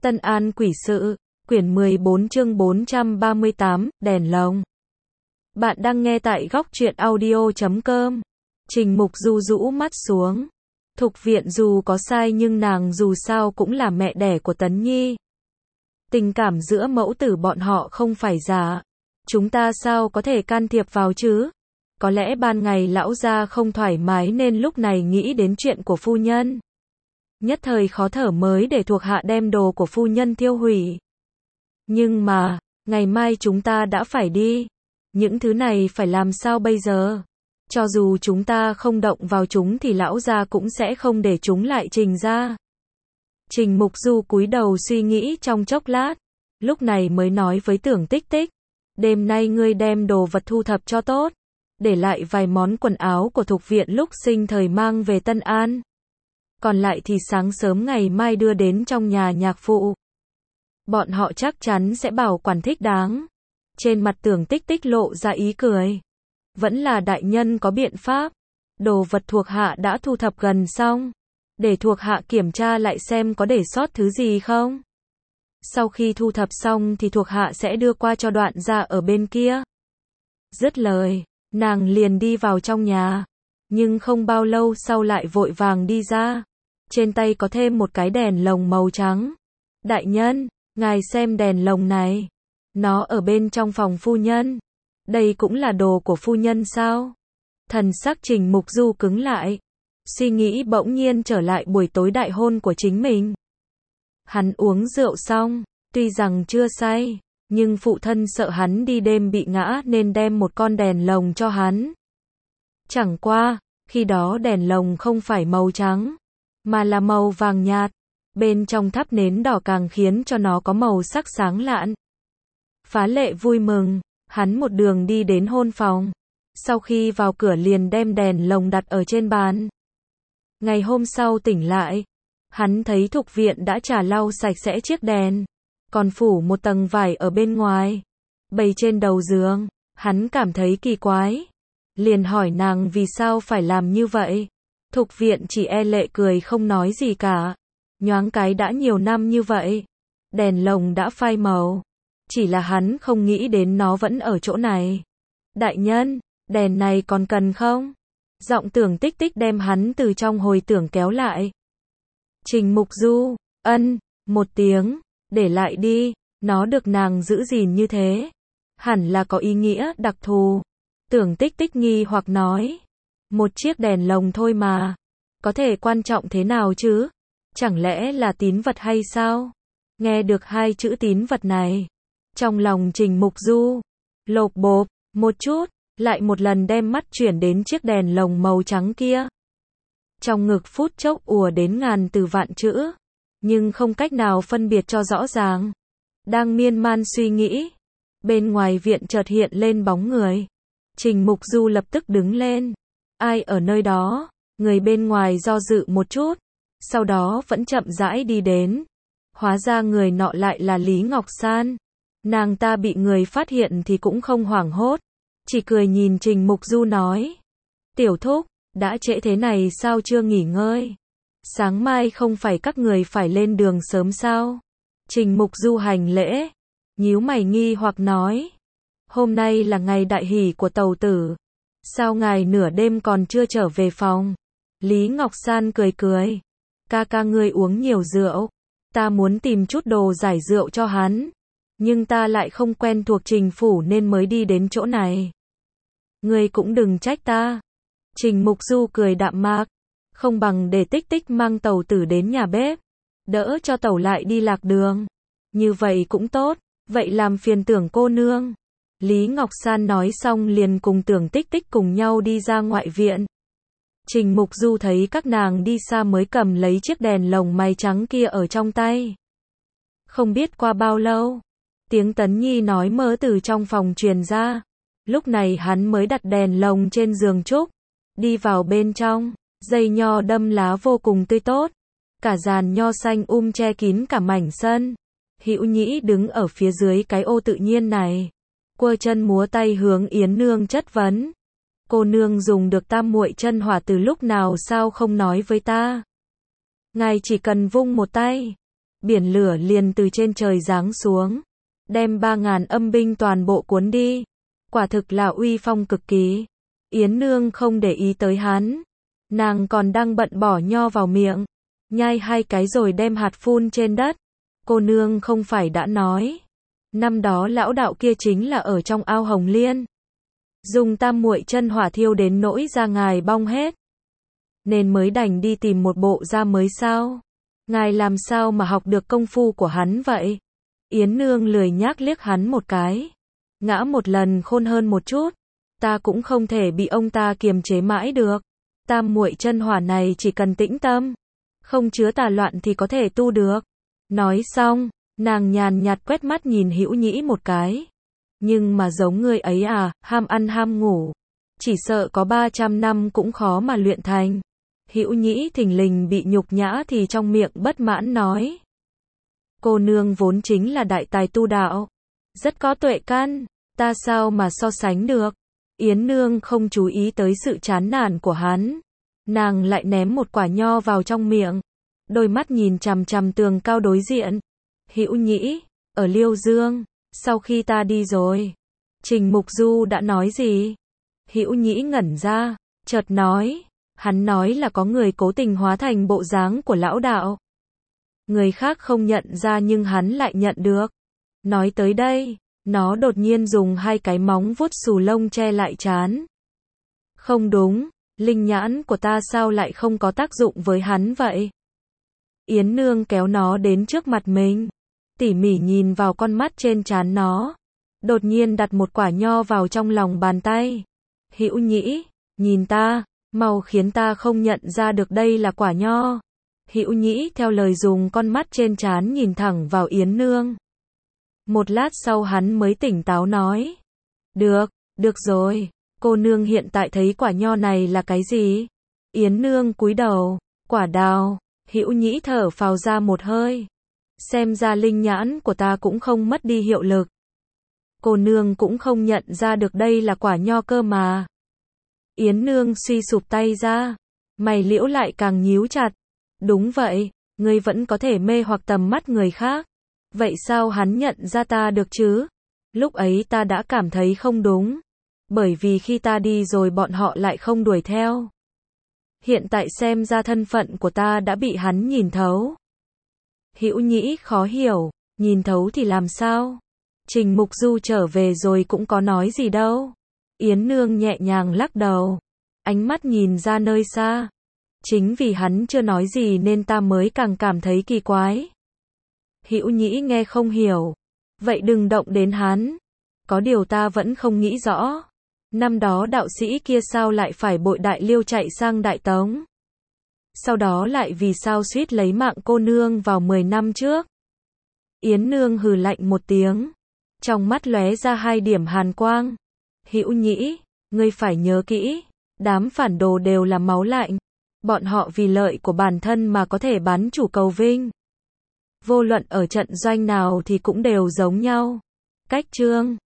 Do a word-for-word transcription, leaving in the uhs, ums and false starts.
Tân An Quỷ Sự, quyển mười bốn chương bốn trăm ba mươi tám, đèn lồng. Bạn đang nghe tại góc truyện audio chấm com. Trình Mục Du rũ mắt xuống. Thục Viện dù có sai nhưng nàng dù sao cũng là mẹ đẻ của Tấn Nhi. Tình cảm giữa mẫu tử bọn họ không phải giả. Chúng ta sao có thể can thiệp vào chứ? Có lẽ ban ngày lão gia không thoải mái nên lúc này nghĩ đến chuyện của phu nhân. Nhất thời khó thở mới để thuộc hạ đem đồ của phu nhân tiêu hủy. Nhưng mà, ngày mai chúng ta đã phải đi. Những thứ này phải làm sao bây giờ? Cho dù chúng ta không động vào chúng thì lão gia cũng sẽ không để chúng lại trình ra. Trình Mục Du cúi đầu suy nghĩ trong chốc lát. Lúc này mới nói với Tưởng Tích Tích. Đêm nay ngươi đem đồ vật thu thập cho tốt. Để lại vài món quần áo của Thục Viện lúc sinh thời mang về Tân An. Còn lại thì sáng sớm ngày mai đưa đến trong nhà nhạc phụ. Bọn họ chắc chắn sẽ bảo quản thích đáng. Trên mặt Tưởng Tích Tích lộ ra ý cười. Vẫn là đại nhân có biện pháp. Đồ vật thuộc hạ đã thu thập gần xong. Để thuộc hạ kiểm tra lại xem có để sót thứ gì không. Sau khi thu thập xong thì thuộc hạ sẽ đưa qua cho Đoạn gia ở bên kia. Dứt lời, nàng liền đi vào trong nhà. Nhưng không bao lâu sau lại vội vàng đi ra. Trên tay có thêm một cái đèn lồng màu trắng. Đại nhân, ngài xem đèn lồng này. Nó ở bên trong phòng phu nhân. Đây cũng là đồ của phu nhân sao? Thần sắc Trình Mục Du cứng lại. Suy nghĩ bỗng nhiên trở lại buổi tối đại hôn của chính mình. Hắn uống rượu xong, tuy rằng chưa say, nhưng phụ thân sợ hắn đi đêm bị ngã nên đem một con đèn lồng cho hắn. Chẳng qua, khi đó đèn lồng không phải màu trắng, mà là màu vàng nhạt. Bên trong thắp nến đỏ càng khiến cho nó có màu sắc sáng lạn. Phá lệ vui mừng, hắn một đường đi đến hôn phòng. Sau khi vào cửa liền đem đèn lồng đặt ở trên bàn. Ngày hôm sau tỉnh lại, hắn thấy Thục Viện đã trả lau sạch sẽ chiếc đèn, còn phủ một tầng vải ở bên ngoài, bày trên đầu giường. Hắn cảm thấy kỳ quái, liền hỏi nàng vì sao phải làm như vậy. Thục Viện chỉ e lệ cười không nói gì cả. Nhoáng cái đã nhiều năm như vậy, đèn lồng đã phai màu, chỉ là hắn không nghĩ đến nó vẫn ở chỗ này. Đại nhân, đèn này còn cần không? Giọng Tưởng Tích Tích đem hắn từ trong hồi tưởng kéo lại. Trình Mục Du, ân, một tiếng, để lại đi, nó được nàng giữ gìn như thế. Hẳn là có ý nghĩa đặc thù. Tưởng Tích Tích nghi hoặc nói. Một chiếc đèn lồng thôi mà. Có thể quan trọng thế nào chứ? Chẳng lẽ là tín vật hay sao? Nghe được hai chữ tín vật này. Trong lòng Trình Mục Du, lộp bộp, một chút, lại một lần đem mắt chuyển đến chiếc đèn lồng màu trắng kia. Trong ngực phút chốc ùa đến ngàn từ vạn chữ, nhưng không cách nào phân biệt cho rõ ràng. Đang miên man suy nghĩ, bên ngoài viện chợt hiện lên bóng người. Trình Mục Du lập tức đứng lên. Ai ở nơi đó? Người bên ngoài do dự một chút, sau đó vẫn chậm rãi đi đến. Hóa ra người nọ lại là Lý Ngọc San. Nàng ta bị người phát hiện thì cũng không hoảng hốt, chỉ cười nhìn Trình Mục Du nói. Tiểu thúc, đã trễ thế này sao chưa nghỉ ngơi? Sáng mai không phải các người phải lên đường sớm sao? Trình Mục Du hành lễ, nhíu mày nghi hoặc nói. Hôm nay là ngày đại hỷ của tàu tử. Sao ngài nửa đêm còn chưa trở về phòng? Lý Ngọc San cười cười. Ca ca ngươi uống nhiều rượu. Ta muốn tìm chút đồ giải rượu cho hắn. Nhưng ta lại không quen thuộc Trình phủ nên mới đi đến chỗ này. Ngươi cũng đừng trách ta. Trình Mục Du cười đạm mạc. Không bằng để Tích Tích mang tàu tử đến nhà bếp. Đỡ cho tàu lại đi lạc đường. Như vậy cũng tốt. Vậy làm phiền Tưởng cô nương. Lý Ngọc San nói xong liền cùng Tưởng Tích Tích cùng nhau đi ra ngoại viện. Trình Mục Du thấy các nàng đi xa mới cầm lấy chiếc đèn lồng mày trắng kia ở trong tay. Không biết qua bao lâu, tiếng Tấn Nhi nói mớ từ trong phòng truyền ra. Lúc này hắn mới đặt đèn lồng trên giường trúc, đi vào bên trong. Dây nho đâm lá vô cùng tươi tốt, cả giàn nho xanh um che kín cả mảnh sân. Hữu Nhĩ đứng ở phía dưới cái ô tự nhiên này, quơ chân múa tay hướng Yến nương chất vấn. Cô nương dùng được tam muội chân hỏa từ lúc nào sao không nói với ta? Ngài chỉ cần vung một tay, biển lửa liền từ trên trời giáng xuống, đem ba ngàn âm binh toàn bộ cuốn đi. Quả thực là uy phong cực kỳ. Yến Nương không để ý tới hắn, nàng còn đang bận bỏ nho vào miệng, nhai hai cái rồi đem hạt phun trên đất. Cô nương không phải đã nói, năm đó lão đạo kia chính là ở trong ao Hồng Liên, dùng tam muội chân hỏa thiêu đến nỗi da ngài bong hết, nên mới đành đi tìm một bộ da mới sao? Ngài làm sao mà học được công phu của hắn vậy? Yến Nương lười nhác liếc hắn một cái, ngã một lần khôn hơn một chút, ta cũng không thể bị ông ta kiềm chế mãi được. Tam muội chân hỏa này chỉ cần tĩnh tâm, không chứa tà loạn thì có thể tu được. Nói xong, nàng nhàn nhạt quét mắt nhìn Hữu Nhĩ một cái. Nhưng mà giống ngươi ấy à, ham ăn ham ngủ, chỉ sợ có ba trăm năm cũng khó mà luyện thành. Hữu Nhĩ thình lình bị nhục nhã thì trong miệng bất mãn nói. Cô nương vốn chính là đại tài tu đạo, rất có tuệ căn, ta sao mà so sánh được. Yến Nương không chú ý tới sự chán nản của hắn, nàng lại ném một quả nho vào trong miệng, đôi mắt nhìn chằm chằm tường cao đối diện. Hữu Nhĩ, ở Liêu Dương, sau khi ta đi rồi, Trình Mục Du đã nói gì? Hữu Nhĩ ngẩn ra, chợt nói, hắn nói là có người cố tình hóa thành bộ dáng của lão đạo. Người khác không nhận ra nhưng hắn lại nhận được. Nói tới đây, nó đột nhiên dùng hai cái móng vuốt xù lông che lại trán. Không đúng, linh nhãn của ta sao lại không có tác dụng với hắn vậy? Yến Nương kéo nó đến trước mặt mình, tỉ mỉ nhìn vào con mắt trên trán nó, đột nhiên đặt một quả nho vào trong lòng bàn tay. Hữu Nhĩ, nhìn ta, mau khiến ta không nhận ra được đây là quả nho. Hữu Nhĩ theo lời dùng con mắt trên trán nhìn thẳng vào Yến Nương. Một lát sau hắn mới tỉnh táo nói. Được, được rồi, cô nương hiện tại thấy quả nho này là cái gì? Yến Nương cúi đầu, quả đào. Hữu Nhĩ thở phào ra một hơi. Xem ra linh nhãn của ta cũng không mất đi hiệu lực. Cô nương cũng không nhận ra được đây là quả nho cơ mà. Yến Nương suy sụp tay ra, mày liễu lại càng nhíu chặt. Đúng vậy, ngươi vẫn có thể mê hoặc tầm mắt người khác. Vậy sao hắn nhận ra ta được chứ? Lúc ấy ta đã cảm thấy không đúng. Bởi vì khi ta đi rồi bọn họ lại không đuổi theo. Hiện tại xem ra thân phận của ta đã bị hắn nhìn thấu. Hữu Nhĩ khó hiểu, nhìn thấu thì làm sao? Trình Mục Du trở về rồi cũng có nói gì đâu. Yến Nương nhẹ nhàng lắc đầu, ánh mắt nhìn ra nơi xa. Chính vì hắn chưa nói gì nên ta mới càng cảm thấy kỳ quái. Hữu Nhĩ nghe không hiểu. Vậy đừng động đến hắn. Có điều ta vẫn không nghĩ rõ. Năm đó đạo sĩ kia sao lại phải bội Đại Liêu chạy sang Đại Tống? Sau đó lại vì sao suýt lấy mạng cô nương vào mười năm trước? Yến Nương hừ lạnh một tiếng, trong mắt lóe ra hai điểm hàn quang. Hữu Nhĩ, ngươi phải nhớ kỹ, đám phản đồ đều là máu lạnh. Bọn họ vì lợi của bản thân mà có thể bắn chủ cầu vinh. Vô luận ở trận doanh nào thì cũng đều giống nhau. Cách chương